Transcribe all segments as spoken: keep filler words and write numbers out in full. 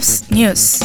허브스 뉴스.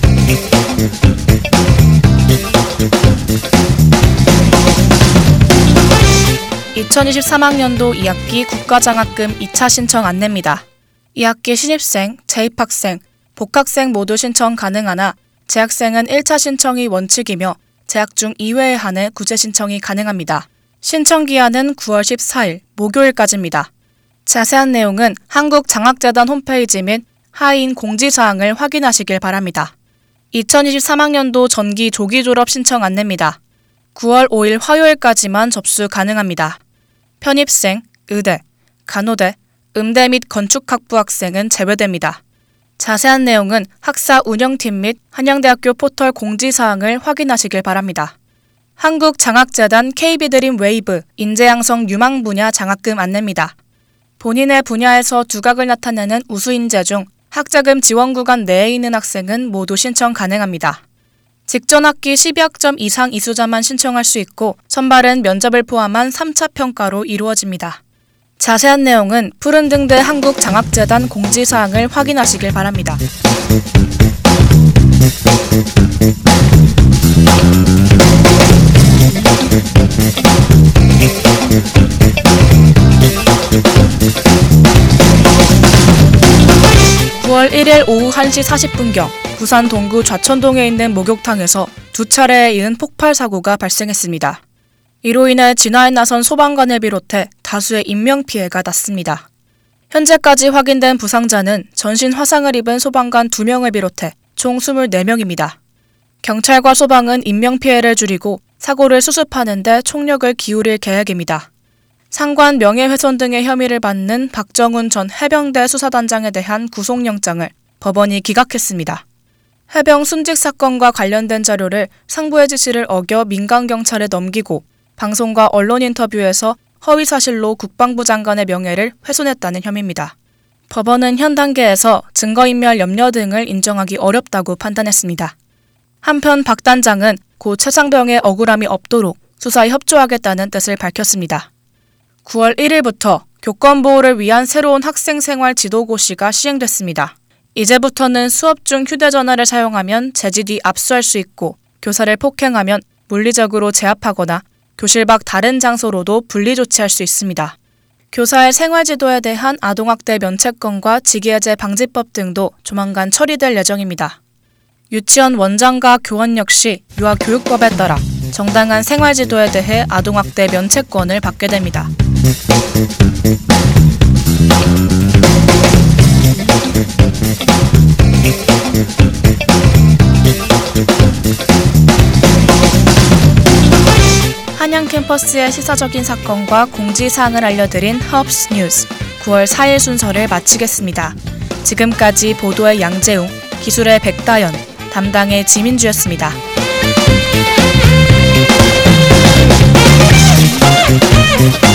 이천이십삼 학년도 이 학기 국가장학금 이 차 신청 안내입니다. 이 학기 신입생, 재입학생, 복학생 모두 신청 가능하나 재학생은 일 차 신청이 원칙이며 재학 중 이외에 한해 구제 신청이 가능합니다. 신청 기한은 구월 십사일 목요일까지입니다. 자세한 내용은 한국장학재단 홈페이지 및 하인 공지사항을 확인하시길 바랍니다. 이천이십삼 학년도 전기 조기 졸업 신청 안내입니다. 구월 오일 화요일까지만 접수 가능합니다. 편입생, 의대, 간호대, 음대 및 건축학부 학생은 제외됩니다. 자세한 내용은 학사 운영팀 및 한양대학교 포털 공지사항을 확인하시길 바랍니다. 한국장학재단 케이비드림 웨이브 인재양성 유망 분야 장학금 안내입니다. 본인의 분야에서 두각을 나타내는 우수인재 중 학자금 지원 구간 내에 있는 학생은 모두 신청 가능합니다. 직전 학기 십이 학점 이상 이수자만 신청할 수 있고 선발은 면접을 포함한 삼 차 평가로 이루어집니다. 자세한 내용은 푸른등대 한국장학재단 공지사항을 확인하시길 바랍니다. 구월 일일 오후 한 시 사십 분경 부산 동구 좌천동에 있는 목욕탕에서 두 차례에 이은 폭발 사고가 발생했습니다. 이로 인해 진화에 나선 소방관을 비롯해 다수의 인명피해가 났습니다. 현재까지 확인된 부상자는 전신 화상을 입은 소방관 두 명을 비롯해 총 이십사 명입니다. 경찰과 소방은 인명피해를 줄이고 사고를 수습하는 데 총력을 기울일 계획입니다. 상관 명예훼손 등의 혐의를 받는 박정훈 전 해병대 수사단장에 대한 구속영장을 법원이 기각했습니다. 해병 순직 사건과 관련된 자료를 상부의 지시를 어겨 민간경찰에 넘기고 방송과 언론 인터뷰에서 허위사실로 국방부 장관의 명예를 훼손했다는 혐의입니다. 법원은 현 단계에서 증거인멸 염려 등을 인정하기 어렵다고 판단했습니다. 한편 박 단장은 고 최상병의 억울함이 없도록 수사에 협조하겠다는 뜻을 밝혔습니다. 구월 일일부터 교권보호를 위한 새로운 학생생활 지도고시가 시행됐습니다. 이제부터는 수업 중 휴대전화를 사용하면 제지 뒤 압수할 수 있고 교사를 폭행하면 물리적으로 제압하거나 교실 밖 다른 장소로도 분리 조치할 수 있습니다. 교사의 생활지도에 대한 아동학대 면책권과 직위해제 방지법 등도 조만간 처리될 예정입니다. 유치원 원장과 교원 역시 유아교육법에 따라 정당한 생활지도에 대해 아동학대 면책권을 받게 됩니다. 한양 캠퍼스의 시사적인 사건과 공지사항을 알려드린 허브스 뉴스 구월 사일 순서를 마치겠습니다. 지금까지 보도의 양재웅, 기술의 백다연, 담당의 지민주였습니다. We'll be right back.